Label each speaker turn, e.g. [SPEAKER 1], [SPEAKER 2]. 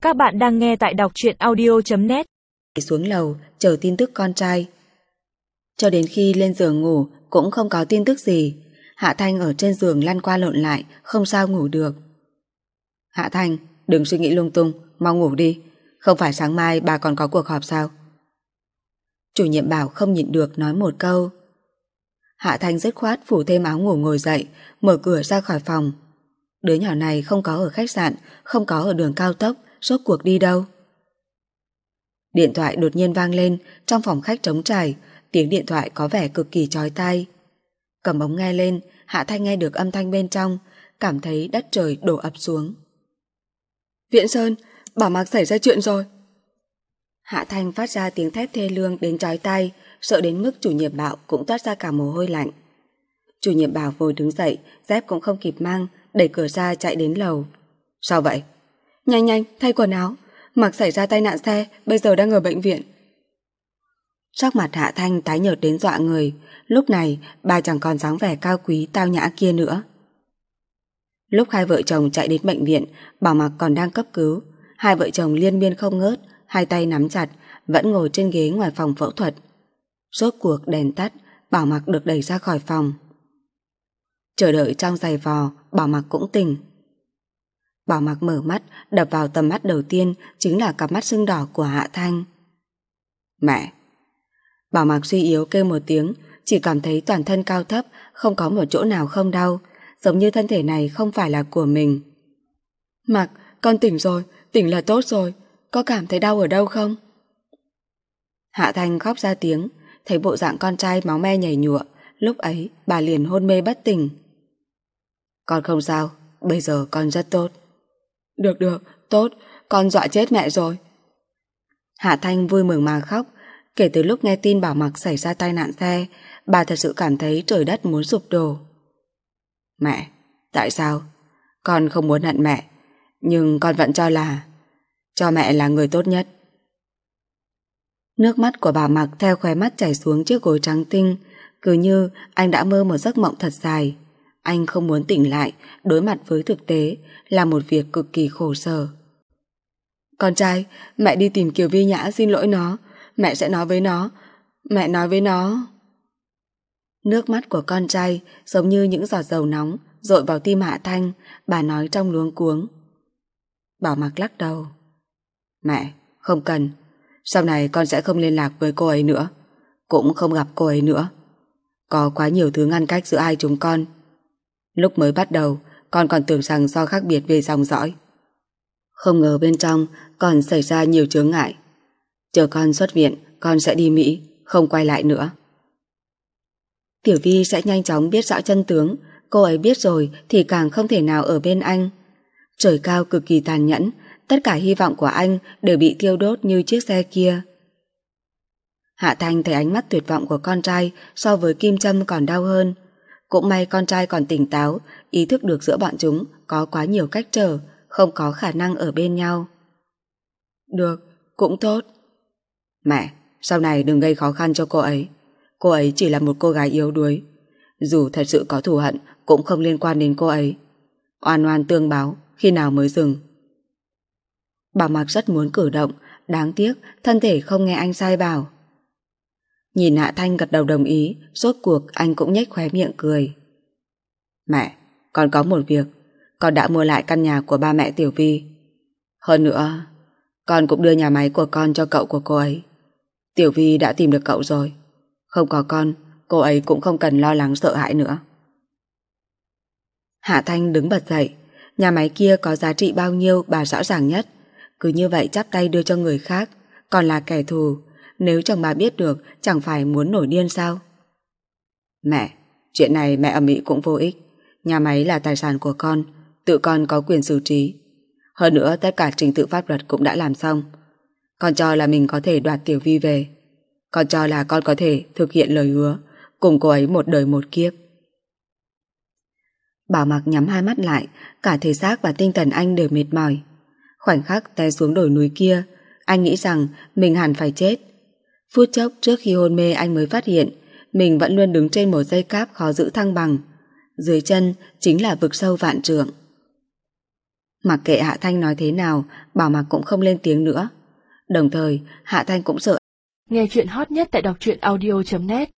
[SPEAKER 1] Các bạn đang nghe tại đọc truyện audio.net.
[SPEAKER 2] Xuống lầu chờ tin tức con trai. Cho đến khi lên giường ngủ cũng không có tin tức gì. Hạ Thanh ở trên giường lăn qua lộn lại, không sao ngủ được. Hạ Thanh, đừng suy nghĩ lung tung, mau ngủ đi. Không phải sáng mai bà còn có cuộc họp sao? Chủ nhiệm Bảo không nhịn được nói một câu. Hạ Thanh dứt khoát phủ thêm áo ngủ ngồi dậy, mở cửa ra khỏi phòng. Đứa nhỏ này không có ở khách sạn, không có ở đường cao tốc, rốt cuộc đi đâu? Điện thoại đột nhiên vang lên, trong phòng khách trống trải, tiếng điện thoại có vẻ cực kỳ chói tai. Cầm ống nghe lên, Hạ Thanh nghe được âm thanh bên trong, cảm thấy đất trời đổ ập xuống. Viễn Sơn, Bảo Mạc xảy ra chuyện rồi. Hạ Thanh phát ra tiếng thét thê lương đến chói tai, sợ đến mức chủ nhiệm Bảo cũng toát ra cả mồ hôi lạnh. Chủ nhiệm Bảo vội đứng dậy, dép cũng không kịp mang, đẩy cửa ra chạy đến lầu. Sao vậy? Nhanh nhanh, thay quần áo. Mạc xảy ra tai nạn xe, bây giờ đang ở bệnh viện. Sắc mặt Hạ Thanh tái nhợt đến dọa người. Lúc này bà chẳng còn dáng vẻ cao quý tao nhã kia nữa. Lúc hai vợ chồng chạy đến bệnh viện, Bảo Mạc còn đang cấp cứu. Hai vợ chồng liên miên không ngớt, hai tay nắm chặt, vẫn ngồi trên ghế ngoài phòng phẫu thuật. Rốt cuộc đèn tắt, Bảo Mạc được đẩy ra khỏi phòng. Chờ đợi trong giày vò, Bảo Mạc cũng tỉnh. Bảo Mạc mở mắt, đập vào tầm mắt đầu tiên chính là cặp mắt sưng đỏ của Hạ Thanh. Mẹ! Bảo Mạc suy yếu kêu một tiếng, chỉ cảm thấy toàn thân cao thấp, không có một chỗ nào không đau, giống như thân thể này không phải là của mình. Mạc, con tỉnh rồi, tỉnh là tốt rồi, có cảm thấy đau ở đâu không? Hạ Thanh khóc ra tiếng, thấy bộ dạng con trai máu me nhảy nhụa, lúc ấy bà liền hôn mê bất tỉnh. Con không sao, bây giờ con rất tốt. Được, tốt, con dọa chết mẹ rồi. Hạ Thanh vui mừng mà khóc. Kể từ lúc nghe tin Bảo Mạc xảy ra tai nạn xe, bà thật sự cảm thấy trời đất muốn sụp đổ. Mẹ, tại sao? Con không muốn hận mẹ, nhưng con vẫn cho mẹ là người tốt nhất. Nước mắt của bà Mạc theo khóe mắt chảy xuống chiếc gối trắng tinh, cứ như anh đã mơ một giấc mộng thật dài. Anh không muốn tỉnh lại, đối mặt với thực tế là một việc cực kỳ khổ sở. Con trai, mẹ đi tìm Kiều Vi Nhã xin lỗi nó. Mẹ sẽ nói với nó. Mẹ nói với nó. Nước mắt của con trai giống như những giọt dầu nóng dội vào tim Hạ Thanh, bà nói trong luống cuống. Bảo Mạc lắc đầu. Mẹ, không cần. Sau này con sẽ không liên lạc với cô ấy nữa, cũng không gặp cô ấy nữa. Có quá nhiều thứ ngăn cách giữa hai chúng con. Lúc mới bắt đầu, con còn tưởng rằng do khác biệt về dòng dõi. Không ngờ bên trong còn xảy ra nhiều chướng ngại. Chờ con xuất viện, con sẽ đi Mỹ, không quay lại nữa. Tiểu Vi sẽ nhanh chóng biết rõ chân tướng. Cô ấy biết rồi thì càng không thể nào ở bên anh. Trời cao cực kỳ tàn nhẫn, tất cả hy vọng của anh đều bị thiêu đốt như chiếc xe kia. Hạ Thanh thấy ánh mắt tuyệt vọng của con trai so với kim châm còn đau hơn. Cũng may con trai còn tỉnh táo, ý thức được giữa bọn chúng có quá nhiều cách trở, không có khả năng ở bên nhau. Được, cũng tốt. Mẹ, sau này đừng gây khó khăn cho cô ấy. Cô ấy chỉ là một cô gái yếu đuối. Dù thật sự có thù hận cũng không liên quan đến cô ấy. Oan oan tương báo, khi nào mới dừng? Bảo Mạc rất muốn cử động, đáng tiếc thân thể không nghe anh sai bảo. Nhìn Hạ Thanh gật đầu đồng ý, rốt cuộc anh cũng nhếch khóe miệng cười. Mẹ, con có một việc. Con đã mua lại căn nhà của ba mẹ Tiểu Vi. Hơn nữa, con cũng đưa nhà máy của con cho cậu của cô ấy. Tiểu Vi đã tìm được cậu rồi. Không có con, cô ấy cũng không cần lo lắng sợ hãi nữa. Hạ Thanh đứng bật dậy. Nhà máy kia có giá trị bao nhiêu bà rõ ràng nhất. Cứ như vậy chắp tay đưa cho người khác, còn là kẻ thù. Nếu chồng bà biết được chẳng phải muốn nổi điên sao? Mẹ, chuyện này mẹ ầm ĩ cũng vô ích. Nhà máy là tài sản của con, tự con có quyền xử trí. Hơn nữa tất cả trình tự pháp luật cũng đã làm xong. Con cho là mình có thể đoạt Tiểu Vi về. Con cho là con có thể thực hiện lời hứa cùng cô ấy một đời một kiếp. Bảo Mạc nhắm hai mắt lại, cả thể xác và tinh thần anh đều mệt mỏi. Khoảnh khắc té xuống đồi núi kia, anh nghĩ rằng mình hẳn phải chết. Phút chốc trước khi hôn mê anh mới phát hiện mình vẫn luôn đứng trên một dây cáp khó giữ thăng bằng. Dưới chân chính là vực sâu vạn trượng. Mặc kệ Hạ Thanh nói thế nào, Bảo Mặc cũng không lên tiếng nữa. Đồng thời, Hạ Thanh cũng sợ.
[SPEAKER 1] Nghe chuyện hot nhất tại đọc truyện audio.net